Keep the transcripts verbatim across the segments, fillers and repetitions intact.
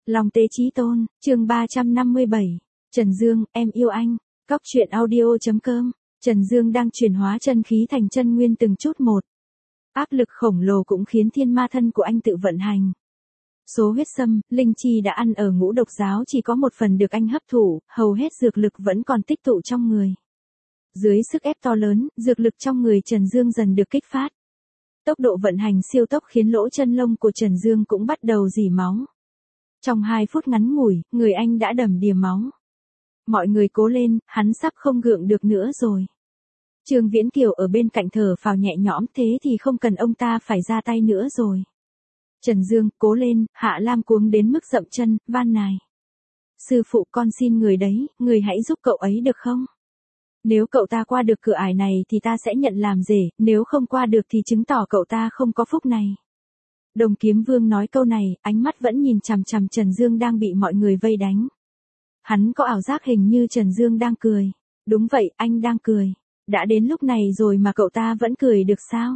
Long Tế Chí Tôn, chương ba trăm năm mươi bảy. Trần Dương, em yêu anh. Cóc truyện audio.com. Trần Dương đang chuyển hóa chân khí thành chân nguyên từng chút một. Áp lực khổng lồ cũng khiến thiên ma thân của anh tự vận hành. Số huyết sâm, linh chi đã ăn ở ngũ độc giáo chỉ có một phần được anh hấp thụ, hầu hết dược lực vẫn còn tích tụ trong người. Dưới sức ép to lớn, dược lực trong người Trần Dương dần được kích phát. Tốc độ vận hành siêu tốc khiến lỗ chân lông của Trần Dương cũng bắt đầu rỉ máu. Trong hai phút ngắn ngủi, người anh đã đầm đìa máu. Mọi người cố lên, hắn sắp không gượng được nữa rồi. Trương Viễn Kiều ở bên cạnh thở phào nhẹ nhõm, thế thì không cần ông ta phải ra tay nữa rồi. Trần Dương, cố lên, Hạ Lam cuống đến mức dậm chân, van nài. Sư phụ, con xin người đấy, người hãy giúp cậu ấy được không? Nếu cậu ta qua được cửa ải này thì ta sẽ nhận làm rể, nếu không qua được thì chứng tỏ cậu ta không có phúc này. Đồng Kiếm Vương nói câu này, ánh mắt vẫn nhìn chằm chằm Trần Dương đang bị mọi người vây đánh. Hắn có ảo giác hình như Trần Dương đang cười. Đúng vậy, anh đang cười. Đã đến lúc này rồi mà cậu ta vẫn cười được sao?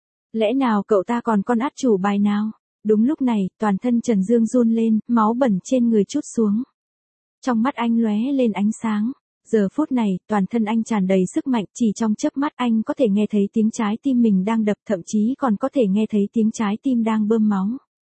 Lẽ nào cậu ta còn con át chủ bài nào? Đúng lúc này, toàn thân Trần Dương run lên, máu bẩn trên người trút xuống. Trong mắt anh lóe lên ánh sáng. Giờ phút này, toàn thân anh tràn đầy sức mạnh, chỉ trong chớp mắt anh có thể nghe thấy tiếng trái tim mình đang đập, thậm chí còn có thể nghe thấy tiếng trái tim đang bơm máu.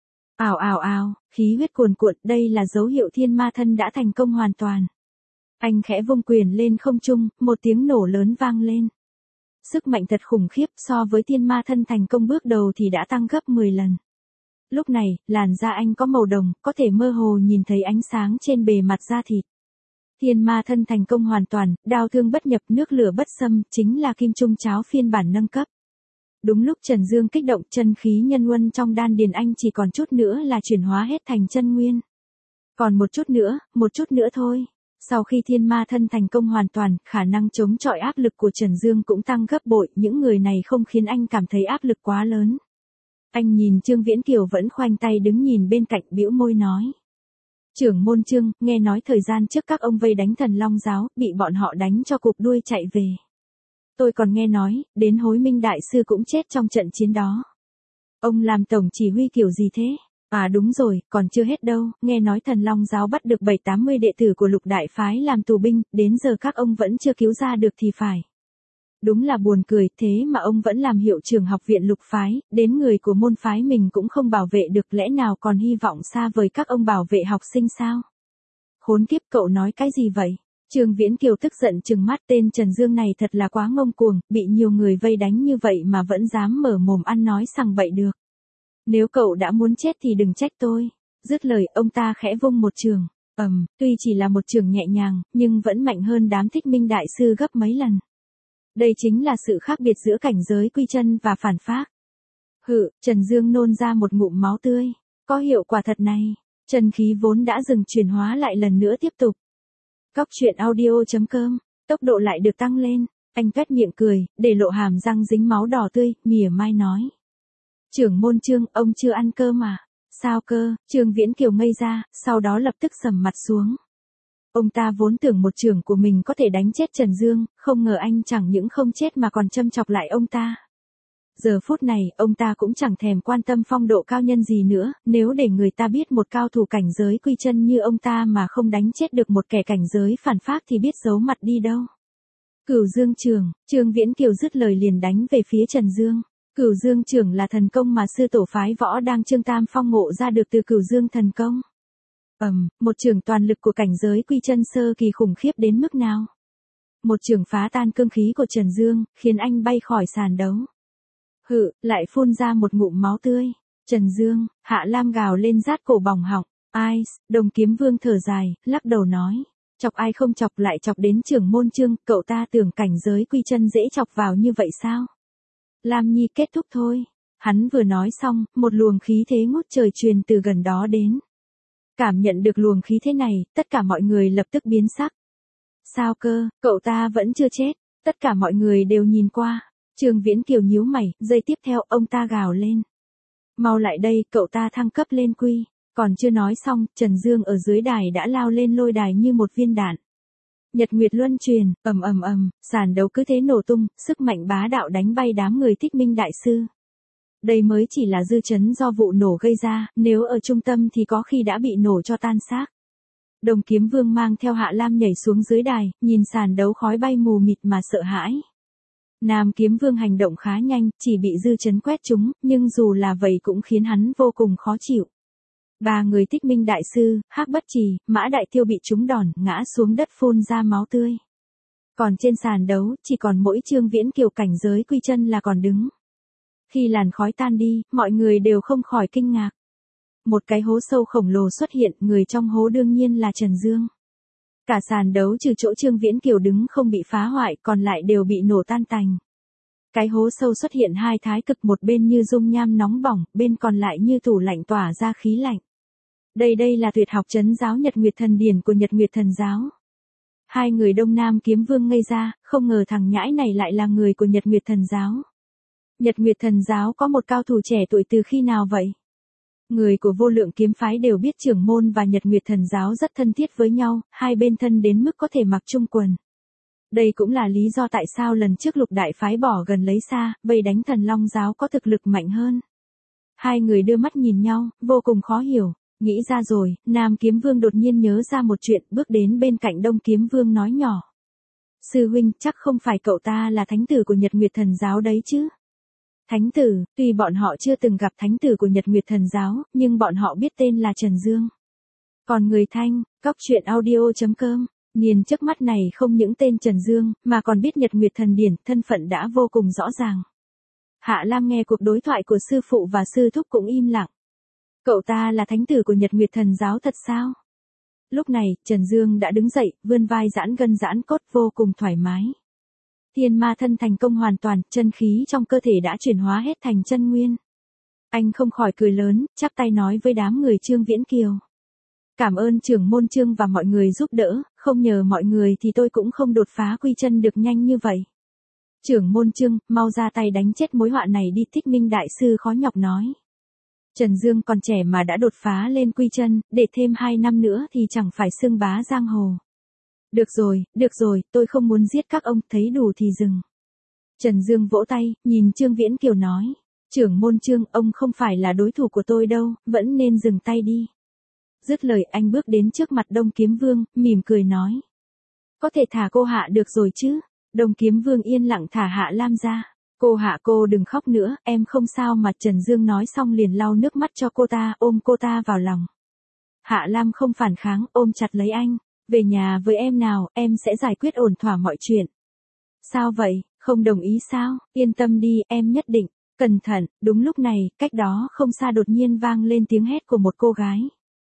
Ào ào ào, khí huyết cuồn cuộn, đây là dấu hiệu thiên ma thân đã thành công hoàn toàn. Anh khẽ vung quyền lên không trung, một tiếng nổ lớn vang lên. Sức mạnh thật khủng khiếp, so với thiên ma thân thành công bước đầu thì đã tăng gấp mười lần. Lúc này, làn da anh có màu đồng, có thể mơ hồ nhìn thấy ánh sáng trên bề mặt da thịt. Thiên ma thân thành công hoàn toàn, đao thương bất nhập, nước lửa bất xâm, chính là kim trung cháo phiên bản nâng cấp. Đúng lúc Trần Dương kích động, chân khí nhân huân trong đan điền anh chỉ còn chút nữa là chuyển hóa hết thành chân nguyên. Còn một chút nữa, một chút nữa thôi. Sau khi thiên ma thân thành công hoàn toàn, khả năng chống chọi áp lực của Trần Dương cũng tăng gấp bội, những người này không khiến anh cảm thấy áp lực quá lớn. Anh nhìn Trương Viễn Kiều vẫn khoanh tay đứng nhìn bên cạnh, bĩu môi nói. Trưởng môn Trương, nghe nói thời gian trước các ông vây đánh Thần Long giáo, bị bọn họ đánh cho cụp đuôi chạy về. Tôi còn nghe nói, đến Hối Minh Đại Sư cũng chết trong trận chiến đó. Ông làm tổng chỉ huy kiểu gì thế? À đúng rồi, còn chưa hết đâu, nghe nói Thần Long giáo bắt được bảy tám mươi đệ tử của Lục Đại Phái làm tù binh, đến giờ các ông vẫn chưa cứu ra được thì phải. Đúng là buồn cười, thế mà ông vẫn làm hiệu trưởng học viện Lục Phái, đến người của môn phái mình cũng không bảo vệ được, lẽ nào còn hy vọng xa vời các ông bảo vệ học sinh sao? Khốn kiếp, cậu nói cái gì vậy? Trương Viễn Kiều tức giận trừng mắt, tên Trần Dương này thật là quá ngông cuồng, bị nhiều người vây đánh như vậy mà vẫn dám mở mồm ăn nói sằng bậy được. Nếu cậu đã muốn chết thì đừng trách tôi. Dứt lời, ông ta khẽ vung một trường. Ầm, um, tuy chỉ là một trường nhẹ nhàng, nhưng vẫn mạnh hơn đám Thích Minh Đại Sư gấp mấy lần. Đây chính là sự khác biệt giữa cảnh giới quy chân và phản phác. Hự, Trần Dương nôn ra một ngụm máu tươi. Có hiệu quả thật này. Chân khí vốn đã dừng chuyển hóa lại lần nữa tiếp tục. Cóc truyện audio.com, tốc độ lại được tăng lên. Anh tuét miệng cười, để lộ hàm răng dính máu đỏ tươi, mỉa mai nói. Trưởng môn Trương, ông chưa ăn cơm à? Sao cơ? Trương Viễn Kiều ngây ra, sau đó lập tức sầm mặt xuống. Ông ta vốn tưởng một trưởng của mình có thể đánh chết Trần Dương, không ngờ anh chẳng những không chết mà còn châm chọc lại ông ta. Giờ phút này, ông ta cũng chẳng thèm quan tâm phong độ cao nhân gì nữa, nếu để người ta biết một cao thủ cảnh giới quy chân như ông ta mà không đánh chết được một kẻ cảnh giới phản phác thì biết giấu mặt đi đâu. Cửu Dương Trường, Trương Viễn Kiều dứt lời liền đánh về phía Trần Dương. Cửu Dương Trường là thần công mà sư tổ phái võ đang Trương Tam Phong ngộ ra được từ Cửu Dương thần công. Ầm, um, một trường toàn lực của cảnh giới quy chân sơ kỳ khủng khiếp đến mức nào? Một trường phá tan cương khí của Trần Dương, khiến anh bay khỏi sàn đấu. Hự, lại phun ra một ngụm máu tươi. Trần Dương, Hạ Lam gào lên rát cổ bỏng họng. Ai, Đồng Kiếm Vương thở dài, lắc đầu nói. Chọc ai không chọc lại chọc đến trưởng môn Trương, cậu ta tưởng cảnh giới quy chân dễ chọc vào như vậy sao? Lam Nhi kết thúc thôi. Hắn vừa nói xong, một luồng khí thế ngút trời truyền từ gần đó đến. Cảm nhận được luồng khí thế này, tất cả mọi người lập tức biến sắc. Sao cơ, cậu ta vẫn chưa chết, tất cả mọi người đều nhìn qua. Trương Viễn Kiều nhíu mày, giây tiếp theo ông ta gào lên. Mau lại đây, cậu ta thăng cấp lên quy. Còn chưa nói xong, Trần Dương ở dưới đài đã lao lên lôi đài như một viên đạn. Nhật Nguyệt luân truyền, ầm ầm ầm, sàn đấu cứ thế nổ tung, sức mạnh bá đạo đánh bay đám người Thích Minh Đại Sư. Đây mới chỉ là dư chấn do vụ nổ gây ra, nếu ở trung tâm thì có khi đã bị nổ cho tan xác. Đồng Kiếm Vương mang theo Hạ Lam nhảy xuống dưới đài, nhìn sàn đấu khói bay mù mịt mà sợ hãi. Nam Kiếm Vương hành động khá nhanh, chỉ bị dư chấn quét trúng, nhưng dù là vậy cũng khiến hắn vô cùng khó chịu. Ba người Tích Minh Đại Sư, Hắc Bất Trì, Mã Đại Tiêu bị trúng đòn, ngã xuống đất phun ra máu tươi. Còn trên sàn đấu, chỉ còn mỗi Trương Viễn Kiều cảnh giới quy chân là còn đứng. Khi làn khói tan đi, mọi người đều không khỏi kinh ngạc. Một cái hố sâu khổng lồ xuất hiện, người trong hố đương nhiên là Trần Dương. Cả sàn đấu trừ chỗ Trương Viễn Kiều đứng không bị phá hoại, còn lại đều bị nổ tan tành. Cái hố sâu xuất hiện hai thái cực, một bên như dung nham nóng bỏng, bên còn lại như tủ lạnh tỏa ra khí lạnh. Đây đây là tuyệt học trấn giáo Nhật Nguyệt Thần Điển của Nhật Nguyệt Thần Giáo. Hai người Đông Nam Kiếm Vương ngây ra, không ngờ thằng nhãi này lại là người của Nhật Nguyệt Thần Giáo. Nhật Nguyệt Thần Giáo có một cao thủ trẻ tuổi từ khi nào vậy? Người của Vô Lượng Kiếm Phái đều biết trưởng môn và Nhật Nguyệt Thần Giáo rất thân thiết với nhau, hai bên thân đến mức có thể mặc chung quần. Đây cũng là lý do tại sao lần trước Lục Đại Phái bỏ gần lấy xa, vây đánh Thần Long Giáo có thực lực mạnh hơn. Hai người đưa mắt nhìn nhau, vô cùng khó hiểu. Nghĩ ra rồi, Nam Kiếm Vương đột nhiên nhớ ra một chuyện, bước đến bên cạnh Đông Kiếm Vương nói nhỏ. Sư huynh, chắc không phải cậu ta là thánh tử của Nhật Nguyệt Thần Giáo đấy chứ? Thánh tử, tuy bọn họ chưa từng gặp thánh tử của Nhật Nguyệt Thần Giáo, nhưng bọn họ biết tên là Trần Dương. Còn người Thanh, cóc truyện audio chấm com, niên trước mắt này không những tên Trần Dương, mà còn biết Nhật Nguyệt Thần Điển, thân phận đã vô cùng rõ ràng. Hạ Lam nghe cuộc đối thoại của sư phụ và sư thúc cũng im lặng. Cậu ta là thánh tử của Nhật Nguyệt Thần Giáo thật sao? Lúc này, Trần Dương đã đứng dậy, vươn vai giãn gân giãn cốt vô cùng thoải mái. Thiên ma thân thành công hoàn toàn, chân khí trong cơ thể đã chuyển hóa hết thành chân nguyên. Anh không khỏi cười lớn, chắp tay nói với đám người Trương Viễn Kiều. Cảm ơn trưởng môn Trương và mọi người giúp đỡ, không nhờ mọi người thì tôi cũng không đột phá quy chân được nhanh như vậy. Trưởng môn Trương, mau ra tay đánh chết mối họa này đi, Tích Minh Đại Sư khó nhọc nói. Trần Dương còn trẻ mà đã đột phá lên quy chân, để thêm hai năm nữa thì chẳng phải xưng bá giang hồ. Được rồi, được rồi, tôi không muốn giết các ông, thấy đủ thì dừng. Trần Dương vỗ tay, nhìn Trương Viễn Kiều nói. Trưởng môn Trương, ông không phải là đối thủ của tôi đâu, vẫn nên dừng tay đi. Dứt lời anh bước đến trước mặt Đông Kiếm Vương, mỉm cười nói. Có thể thả cô Hạ được rồi chứ? Đông Kiếm Vương yên lặng thả Hạ Lam ra. Cô Hạ, cô đừng khóc nữa, em không sao mà. Trần Dương nói xong liền lau nước mắt cho cô ta, ôm cô ta vào lòng. Hạ Lam không phản kháng, ôm chặt lấy anh. Về nhà với em nào, em sẽ giải quyết ổn thỏa mọi chuyện. Sao vậy, không đồng ý sao? Yên tâm đi, em nhất định. Cẩn thận. Đúng lúc này, cách đó không xa đột nhiên vang lên tiếng hét của một cô gái.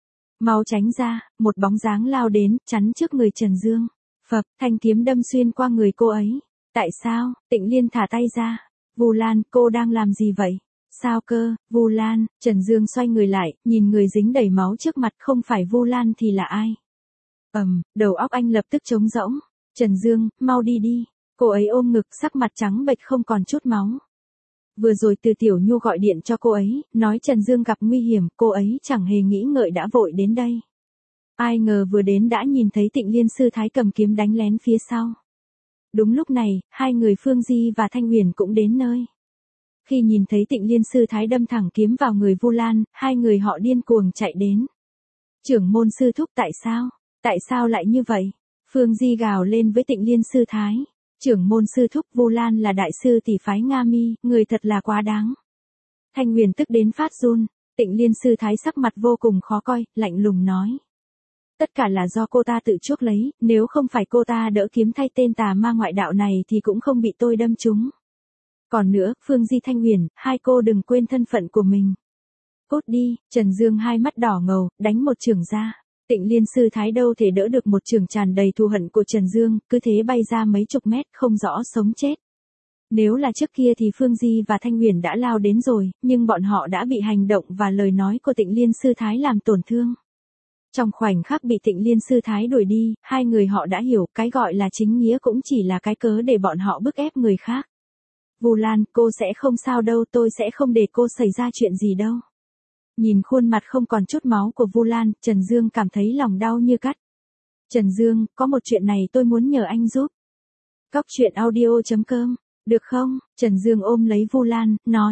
Mau tránh ra, một bóng dáng lao đến, chắn trước người Trần Dương. Phập, thanh kiếm đâm xuyên qua người cô ấy. Tại sao? Tịnh Liên thả tay ra. Vu Lan, cô đang làm gì vậy? Sao cơ? Vu Lan? Trần Dương xoay người lại, nhìn người dính đầy máu trước mặt, không phải Vu Lan thì là ai? Ầm, um, đầu óc anh lập tức trống rỗng. Trần Dương, mau đi đi. Cô ấy ôm ngực, sắc mặt trắng bệch không còn chút máu. Vừa rồi Từ Tiểu Nhu gọi điện cho cô ấy, nói Trần Dương gặp nguy hiểm, cô ấy chẳng hề nghĩ ngợi đã vội đến đây. Ai ngờ vừa đến đã nhìn thấy Tịnh Liên sư thái cầm kiếm đánh lén phía sau. Đúng lúc này, hai người Phương Di và Thanh Huyền cũng đến nơi. Khi nhìn thấy Tịnh Liên sư thái đâm thẳng kiếm vào người Vu Lan, hai người họ điên cuồng chạy đến. Trưởng môn sư thúc, tại sao? Tại sao lại như vậy? Phương Di gào lên với Tịnh Liên sư thái. Trưởng môn sư thúc, Vu Lan là đại sư tỷ phái Nga Mi, người thật là quá đáng. Thanh Huyền tức đến phát run. Tịnh Liên sư thái sắc mặt vô cùng khó coi, lạnh lùng nói. Tất cả là do cô ta tự chuốc lấy, nếu không phải cô ta đỡ kiếm thay tên tà ma ngoại đạo này thì cũng không bị tôi đâm trúng. Còn nữa, Phương Di, Thanh Huyền, hai cô đừng quên thân phận của mình. Cút đi. Trần Dương hai mắt đỏ ngầu, đánh một chưởng ra. Tịnh Liên sư thái đâu thể đỡ được một chưởng tràn đầy thù hận của Trần Dương, cứ thế bay ra mấy chục mét, không rõ sống chết. Nếu là trước kia thì Phương Di và Thanh Huyền đã lao đến rồi, nhưng bọn họ đã bị hành động và lời nói của Tịnh Liên sư thái làm tổn thương. Trong khoảnh khắc bị Tịnh Liên sư thái đuổi đi, hai người họ đã hiểu cái gọi là chính nghĩa cũng chỉ là cái cớ để bọn họ bức ép người khác. Vu Lan, cô sẽ không sao đâu, tôi sẽ không để cô xảy ra chuyện gì đâu. Nhìn khuôn mặt không còn chút máu của Vu Lan, Trần Dương cảm thấy lòng đau như cắt. Trần Dương, có một chuyện này tôi muốn nhờ anh giúp. Cóc truyện audio chấm com, được không? Trần Dương ôm lấy Vu Lan, nói.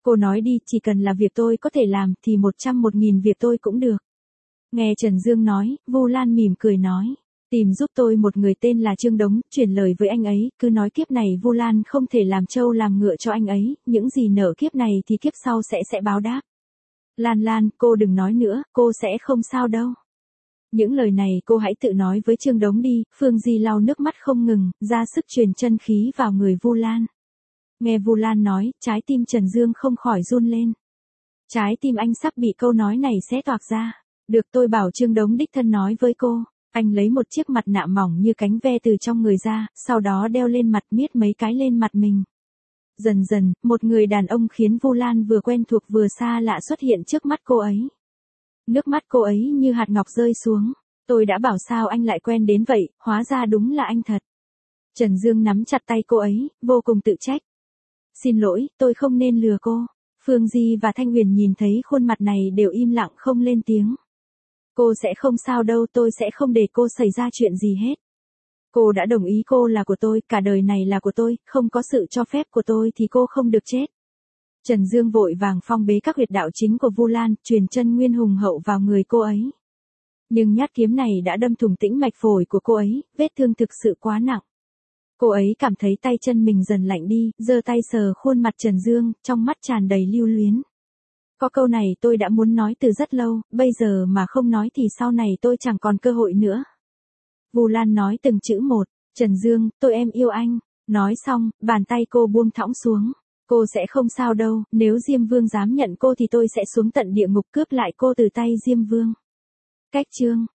Cô nói đi, chỉ cần là việc tôi có thể làm thì một trăm một nghìn việc tôi cũng được. Nghe Trần Dương nói, Vu Lan mỉm cười nói. Tìm giúp tôi một người tên là Trương Đống, chuyển lời với anh ấy, cứ nói kiếp này Vu Lan không thể làm trâu làm ngựa cho anh ấy, những gì nợ kiếp này thì kiếp sau sẽ sẽ báo đáp. Lan Lan, cô đừng nói nữa, cô sẽ không sao đâu. Những lời này cô hãy tự nói với Trương Đống đi. Phương Di lau nước mắt không ngừng, ra sức truyền chân khí vào người Vu Lan. Nghe Vu Lan nói, trái tim Trần Dương không khỏi run lên. Trái tim anh sắp bị câu nói này xé toạc ra. Được, tôi bảo Trương Đống đích thân nói với cô. Anh lấy một chiếc mặt nạ mỏng như cánh ve từ trong người ra, sau đó đeo lên mặt, miết mấy cái lên mặt mình. Dần dần, một người đàn ông khiến Vu Lan vừa quen thuộc vừa xa lạ xuất hiện trước mắt cô ấy. Nước mắt cô ấy như hạt ngọc rơi xuống. Tôi đã bảo sao anh lại quen đến vậy, hóa ra đúng là anh thật. Trần Dương nắm chặt tay cô ấy, vô cùng tự trách. Xin lỗi, tôi không nên lừa cô. Phương Di và Thanh Huyền nhìn thấy khuôn mặt này đều im lặng không lên tiếng. Cô sẽ không sao đâu, tôi sẽ không để cô xảy ra chuyện gì hết. Cô đã đồng ý cô là của tôi, cả đời này là của tôi, không có sự cho phép của tôi thì cô không được chết. Trần Dương vội vàng phong bế các huyệt đạo chính của Vu Lan, truyền chân nguyên hùng hậu vào người cô ấy. Nhưng nhát kiếm này đã đâm thủng tĩnh mạch phổi của cô ấy, vết thương thực sự quá nặng. Cô ấy cảm thấy tay chân mình dần lạnh đi, giơ tay sờ khuôn mặt Trần Dương, trong mắt tràn đầy lưu luyến. Có câu này tôi đã muốn nói từ rất lâu, bây giờ mà không nói thì sau này tôi chẳng còn cơ hội nữa. Vu Lan nói từng chữ một, Trần Dương, tôi em yêu anh. Nói xong, bàn tay cô buông thõng xuống. Cô sẽ không sao đâu, nếu Diêm Vương dám nhận cô thì tôi sẽ xuống tận địa ngục cướp lại cô từ tay Diêm Vương. Cách chương